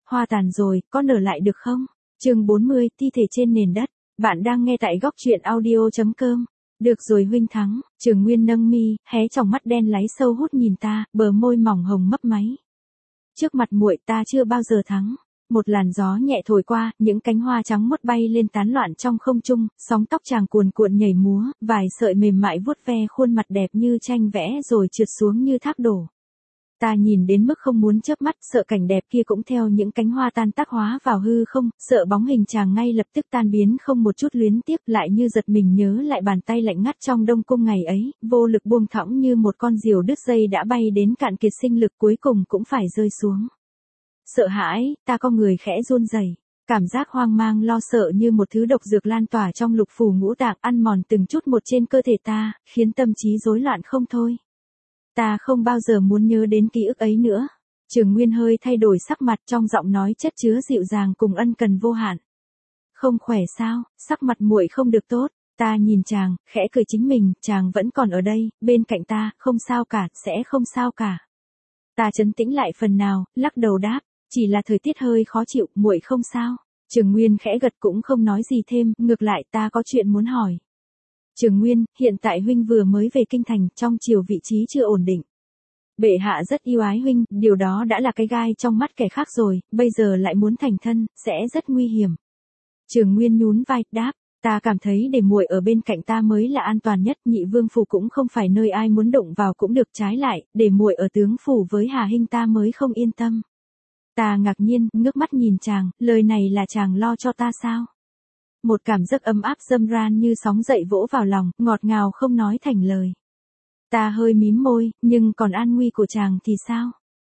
hoa tàn rồi, có nở lại được không? Chương 40, thi thể trên nền đất. Bạn đang nghe tại góc truyện audio.com. Được rồi huynh Thắng. Trường Nguyên nâng mi, hé tròng mắt đen láy sâu hút nhìn ta, bờ môi mỏng hồng mấp máy. Trước mặt muội ta chưa bao giờ thắng. Một làn gió nhẹ thổi qua, những cánh hoa trắng muốt bay lên tán loạn trong không trung, sóng tóc chàng cuồn cuộn nhảy múa, vài sợi mềm mại vuốt ve khuôn mặt đẹp như tranh vẽ rồi trượt xuống như thác đổ. Ta nhìn đến mức không muốn chớp mắt, sợ cảnh đẹp kia cũng theo những cánh hoa tan tác hóa vào hư không, sợ bóng hình chàng ngay lập tức tan biến không một chút luyến tiếc, lại như giật mình nhớ lại bàn tay lạnh ngắt trong đông cung ngày ấy, vô lực buông thõng như một con diều đứt dây đã bay đến cạn kiệt sinh lực cuối cùng cũng phải rơi xuống. Sợ hãi, ta con người khẽ run rẩy. Cảm giác hoang mang lo sợ như một thứ độc dược lan tỏa trong lục phủ ngũ tạng ăn mòn từng chút một trên cơ thể ta, khiến tâm trí rối loạn không thôi. Ta không bao giờ muốn nhớ đến ký ức ấy nữa. Trường Nguyên hơi thay đổi sắc mặt, trong giọng nói chất chứa dịu dàng cùng ân cần vô hạn. Không khỏe sao, sắc mặt muội không được tốt. Ta nhìn chàng, khẽ cười chính mình, chàng vẫn còn ở đây, bên cạnh ta, không sao cả, sẽ không sao cả. Ta trấn tĩnh lại phần nào, lắc đầu đáp, chỉ là thời tiết hơi khó chịu, muội không sao. Trường Nguyên khẽ gật cũng không nói gì thêm, ngược lại ta có chuyện muốn hỏi. Trường Nguyên, hiện tại huynh vừa mới về kinh thành, trong triều vị trí chưa ổn định. Bệ hạ rất yêu ái huynh, điều đó đã là cái gai trong mắt kẻ khác rồi, bây giờ lại muốn thành thân, sẽ rất nguy hiểm. Trường Nguyên nhún vai, đáp, ta cảm thấy để muội ở bên cạnh ta mới là an toàn nhất, Nhị Vương phủ cũng không phải nơi ai muốn động vào cũng được, trái lại, để muội ở tướng phủ với Hà Hinh ta mới không yên tâm. Ta ngạc nhiên, ngước mắt nhìn chàng, lời này là chàng lo cho ta sao? Một cảm giác ấm áp dâm ran như sóng dậy vỗ vào lòng, ngọt ngào không nói thành lời. Ta hơi mím môi, nhưng còn an nguy của chàng thì sao?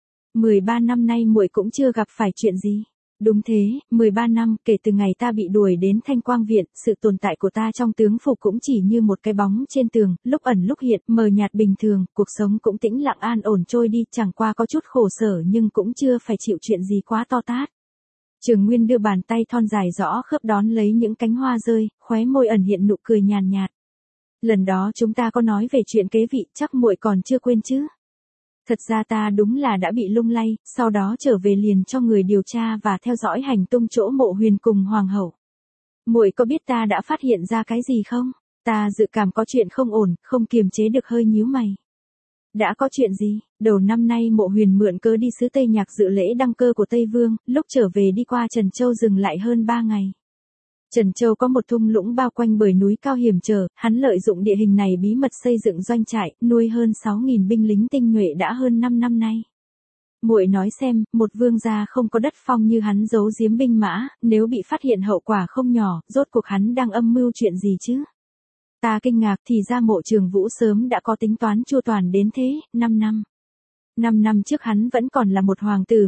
13 năm nay muội cũng chưa gặp phải chuyện gì. Đúng thế, 13 năm, kể từ ngày ta bị đuổi đến Thanh Quang Viện, sự tồn tại của ta trong tướng phủ cũng chỉ như một cái bóng trên tường, lúc ẩn lúc hiện, mờ nhạt bình thường, cuộc sống cũng tĩnh lặng an ổn trôi đi, chẳng qua có chút khổ sở nhưng cũng chưa phải chịu chuyện gì quá to tát. Trường Nguyên đưa bàn tay thon dài rõ khớp đón lấy những cánh hoa rơi, khóe môi ẩn hiện nụ cười nhàn nhạt. Lần đó chúng ta có nói về chuyện kế vị, chắc muội còn chưa quên chứ? Thật ra ta đúng là đã bị lung lay, sau đó trở về liền cho người điều tra và theo dõi hành tung chỗ Mộ Huyền cùng hoàng hậu. Muội có biết ta đã phát hiện ra cái gì không? Ta dự cảm có chuyện không ổn, không kiềm chế được hơi nhíu mày. Đã có chuyện gì? Đầu năm nay Mộ Huyền mượn cớ đi xứ Tây Nhạc dự lễ đăng cơ của Tây Vương, lúc trở về đi qua Trần Châu dừng lại hơn 3 ngày. Trần Châu có một thung lũng bao quanh bởi núi cao hiểm trở, hắn lợi dụng địa hình này bí mật xây dựng doanh trại, nuôi hơn 6.000 binh lính tinh nhuệ đã hơn 5 năm nay. Muội nói xem, một vương gia không có đất phong như hắn giấu giếm binh mã, nếu bị phát hiện hậu quả không nhỏ, rốt cuộc hắn đang âm mưu chuyện gì chứ? Ta kinh ngạc thì ra Mộ Trường Vũ sớm đã có tính toán chu toàn đến thế, 5 năm. 5 năm trước hắn vẫn còn là một hoàng tử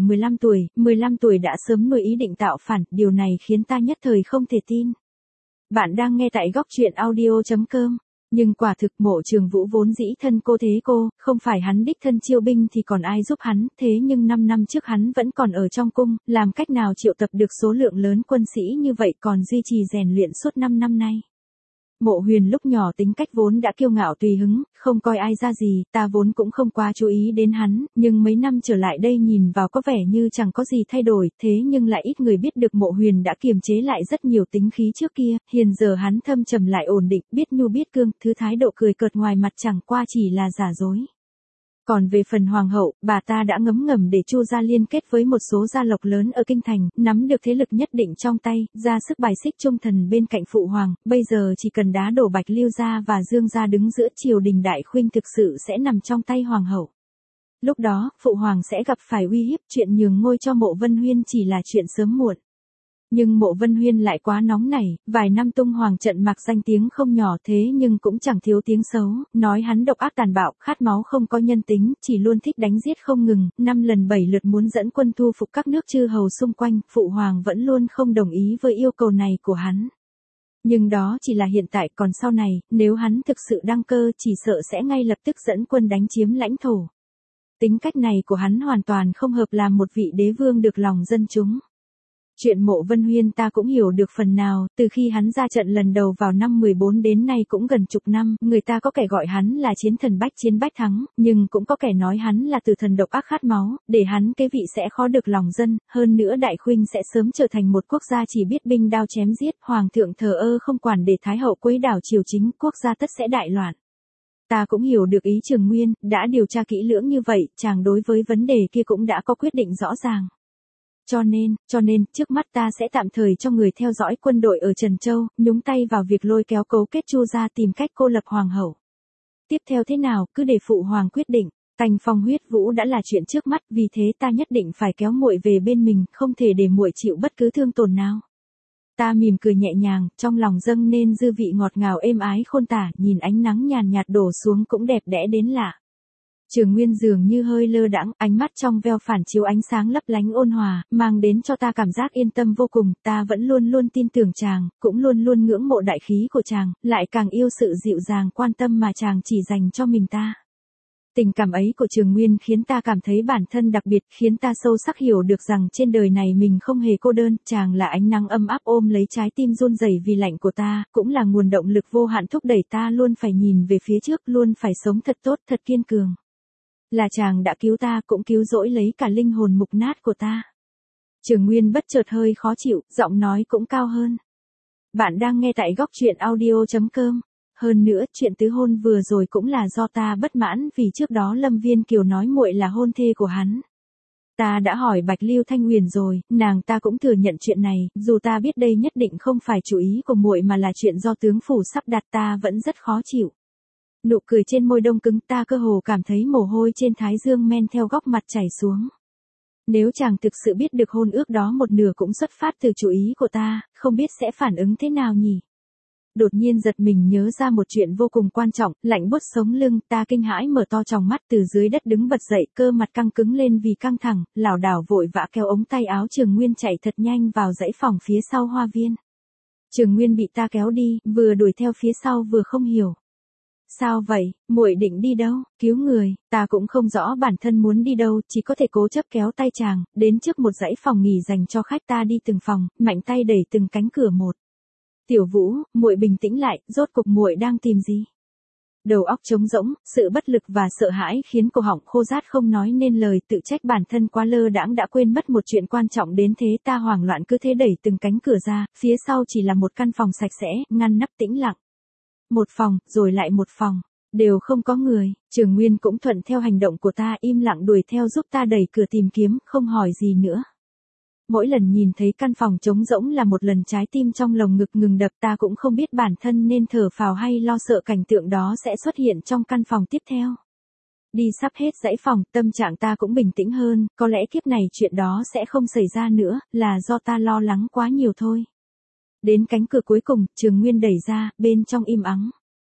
15 tuổi đã sớm nuôi ý định tạo phản, điều này khiến ta nhất thời không thể tin. Bạn đang nghe tại góc truyện audio.com, nhưng quả thực Mộ Trường Vũ vốn dĩ thân cô thế cô, không phải hắn đích thân chiêu binh thì còn ai giúp hắn, thế nhưng 5 năm trước hắn vẫn còn ở trong cung, làm cách nào triệu tập được số lượng lớn quân sĩ như vậy còn duy trì rèn luyện suốt 5 năm nay. Mộ Huyền lúc nhỏ tính cách vốn đã kiêu ngạo tùy hứng, không coi ai ra gì, ta vốn cũng không quá chú ý đến hắn, nhưng mấy năm trở lại đây nhìn vào có vẻ như chẳng có gì thay đổi, thế nhưng lại ít người biết được Mộ Huyền đã kiềm chế lại rất nhiều tính khí trước kia, hiện giờ hắn thâm trầm lại ổn định, biết nhu biết cương, thứ thái độ cười cợt ngoài mặt chẳng qua chỉ là giả dối. Còn về phần hoàng hậu, bà ta đã ngấm ngầm để Chu gia liên kết với một số gia lộc lớn ở kinh thành, nắm được thế lực nhất định trong tay, ra sức bài xích trung thần bên cạnh phụ hoàng, bây giờ chỉ cần đá đổ Bạch Lưu gia và Dương gia đứng giữa triều đình đại khuynh thực sự sẽ nằm trong tay hoàng hậu. Lúc đó, phụ hoàng sẽ gặp phải uy hiếp, chuyện nhường ngôi cho Mộ Vân Huyên chỉ là chuyện sớm muộn. Nhưng Mộ Vân Huyên lại quá nóng nảy, vài năm tung hoàng trận mạc danh tiếng không nhỏ thế nhưng cũng chẳng thiếu tiếng xấu, nói hắn độc ác tàn bạo, khát máu không có nhân tính, chỉ luôn thích đánh giết không ngừng, 5 lần 7 lượt muốn dẫn quân thu phục các nước chư hầu xung quanh, phụ hoàng vẫn luôn không đồng ý với yêu cầu này của hắn. Nhưng đó chỉ là hiện tại, còn sau này, nếu hắn thực sự đăng cơ chỉ sợ sẽ ngay lập tức dẫn quân đánh chiếm lãnh thổ. Tính cách này của hắn hoàn toàn không hợp làm một vị đế vương được lòng dân chúng. Chuyện Mộ Vân Huyên ta cũng hiểu được phần nào, từ khi hắn ra trận lần đầu vào năm 14 đến nay cũng gần chục năm, người ta có kẻ gọi hắn là chiến thần bách chiến bách thắng, nhưng cũng có kẻ nói hắn là tử thần độc ác khát máu, để hắn kế vị sẽ khó được lòng dân, hơn nữa Đại Khuynh sẽ sớm trở thành một quốc gia chỉ biết binh đao chém giết, hoàng thượng thờ ơ không quản để Thái hậu quấy đảo triều chính, quốc gia tất sẽ đại loạn. Ta cũng hiểu được ý Trường Nguyên, đã điều tra kỹ lưỡng như vậy, chàng đối với vấn đề kia cũng đã có quyết định rõ ràng. Cho nên, trước mắt ta sẽ tạm thời cho người theo dõi quân đội ở Trần Châu, nhúng tay vào việc lôi kéo cấu kết Chu gia tìm cách cô lập hoàng hậu. Tiếp theo thế nào, cứ để phụ hoàng quyết định. Cành phong huyết vũ đã là chuyện trước mắt, vì thế ta nhất định phải kéo muội về bên mình, không thể để muội chịu bất cứ thương tổn nào. Ta mỉm cười nhẹ nhàng, trong lòng dâng nên dư vị ngọt ngào êm ái khôn tả, nhìn ánh nắng nhàn nhạt đổ xuống cũng đẹp đẽ đến lạ. Trường Nguyên dường như hơi lơ đãng, ánh mắt trong veo phản chiếu ánh sáng lấp lánh ôn hòa, mang đến cho ta cảm giác yên tâm vô cùng, ta vẫn luôn luôn tin tưởng chàng, cũng luôn luôn ngưỡng mộ đại khí của chàng, lại càng yêu sự dịu dàng quan tâm mà chàng chỉ dành cho mình ta. Tình cảm ấy của Trường Nguyên khiến ta cảm thấy bản thân đặc biệt, khiến ta sâu sắc hiểu được rằng trên đời này mình không hề cô đơn, chàng là ánh nắng ấm áp ôm lấy trái tim run rẩy vì lạnh của ta, cũng là nguồn động lực vô hạn thúc đẩy ta luôn phải nhìn về phía trước, luôn phải sống thật tốt, thật kiên cường. Là chàng đã cứu ta, cũng cứu rỗi lấy cả linh hồn mục nát của ta. Trường Nguyên bất chợt hơi khó chịu, giọng nói cũng cao hơn. Bạn đang nghe tại góc truyện audio.com. Hơn nữa, chuyện tứ hôn vừa rồi cũng là do ta bất mãn vì trước đó Lâm Viên Kiều nói muội là hôn thê của hắn. Ta đã hỏi Bạch Lưu Thanh Huyền rồi, nàng ta cũng thừa nhận chuyện này, dù ta biết đây nhất định không phải chủ ý của muội mà là chuyện do tướng phủ sắp đặt, ta vẫn rất khó chịu. Nụ cười trên môi đông cứng, ta cơ hồ cảm thấy mồ hôi trên thái dương men theo góc mặt chảy xuống. Nếu chàng thực sự biết được hôn ước đó một nửa cũng xuất phát từ chủ ý của ta, không biết sẽ phản ứng thế nào nhỉ? Đột nhiên giật mình nhớ ra một chuyện vô cùng quan trọng, lạnh buốt sống lưng, ta kinh hãi mở to tròng mắt từ dưới đất đứng bật dậy, cơ mặt căng cứng lên vì căng thẳng, lảo đảo vội vã kéo ống tay áo Trường Nguyên chạy thật nhanh vào dãy phòng phía sau hoa viên. Trường Nguyên bị ta kéo đi, vừa đuổi theo phía sau vừa không hiểu. Sao vậy, muội định đi đâu, cứu người, ta cũng không rõ bản thân muốn đi đâu, chỉ có thể cố chấp kéo tay chàng, đến trước một dãy phòng nghỉ dành cho khách, ta đi từng phòng, mạnh tay đẩy từng cánh cửa một. Tiểu Vũ, muội bình tĩnh lại, rốt cuộc muội đang tìm gì? Đầu óc trống rỗng, sự bất lực và sợ hãi khiến cổ họng khô rát không nói nên lời, tự trách bản thân quá lơ đãng đã quên mất một chuyện quan trọng đến thế, ta hoảng loạn cứ thế đẩy từng cánh cửa ra, phía sau chỉ là một căn phòng sạch sẽ, ngăn nắp tĩnh lặng. Một phòng, rồi lại một phòng, đều không có người, Trường Nguyên cũng thuận theo hành động của ta, im lặng đuổi theo giúp ta đẩy cửa tìm kiếm, không hỏi gì nữa. Mỗi lần nhìn thấy căn phòng trống rỗng là một lần trái tim trong lồng ngực ngừng đập, ta cũng không biết bản thân nên thở phào hay lo sợ cảnh tượng đó sẽ xuất hiện trong căn phòng tiếp theo. Đi sắp hết dãy phòng, tâm trạng ta cũng bình tĩnh hơn, có lẽ kiếp này chuyện đó sẽ không xảy ra nữa, là do ta lo lắng quá nhiều thôi. Đến cánh cửa cuối cùng, Trường Nguyên đẩy ra, bên trong im ắng.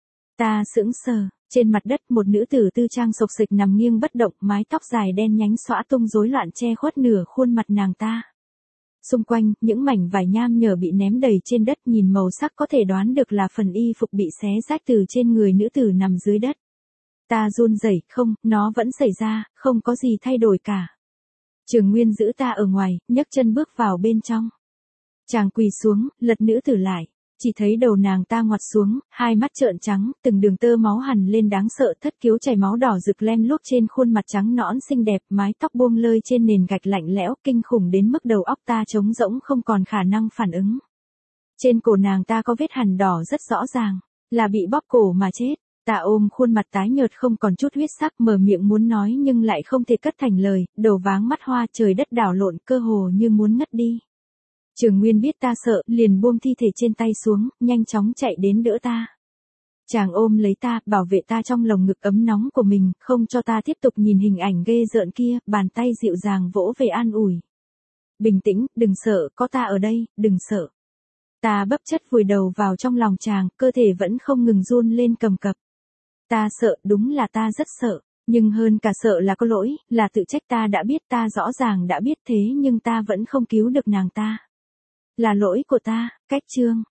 Ta sững sờ, trên mặt đất một nữ tử tư trang xộc xịch nằm nghiêng bất động, mái tóc dài đen nhánh xõa tung rối loạn che khuất nửa khuôn mặt nàng ta. Xung quanh, những mảnh vải nham nhở bị ném đầy trên đất, nhìn màu sắc có thể đoán được là phần y phục bị xé rách từ trên người nữ tử nằm dưới đất. Ta run rẩy, không, nó vẫn xảy ra, không có gì thay đổi cả. Trường Nguyên giữ ta ở ngoài, nhấc chân bước vào bên trong. Chàng quỳ xuống, lật nữ tử lại. Chỉ thấy đầu nàng ta ngoặt xuống, hai mắt trợn trắng, từng đường tơ máu hằn lên đáng sợ, thất khiếu chảy máu đỏ rực lem luốc trên khuôn mặt trắng nõn xinh đẹp, mái tóc buông lơi trên nền gạch lạnh lẽo, kinh khủng đến mức đầu óc ta trống rỗng không còn khả năng phản ứng. Trên cổ nàng ta có vết hằn đỏ rất rõ ràng, là bị bóp cổ mà chết. Ta ôm khuôn mặt tái nhợt không còn chút huyết sắc, mở miệng muốn nói nhưng lại không thể cất thành lời, đầu váng mắt hoa, trời đất đảo lộn, cơ hồ như muốn ngất đi. Trường Nguyên biết ta sợ, liền buông thi thể trên tay xuống, nhanh chóng chạy đến đỡ ta. Chàng ôm lấy ta, bảo vệ ta trong lồng ngực ấm nóng của mình, không cho ta tiếp tục nhìn hình ảnh ghê rợn kia, bàn tay dịu dàng vỗ về an ủi. Bình tĩnh, đừng sợ, có ta ở đây, đừng sợ. Ta bấp chất vùi đầu vào trong lòng chàng, cơ thể vẫn không ngừng run lên cầm cập. Ta sợ, đúng là ta rất sợ, nhưng hơn cả sợ là có lỗi, là tự trách, ta đã biết, ta rõ ràng đã biết thế nhưng ta vẫn không cứu được nàng ta. Là lỗi của ta, cách chương.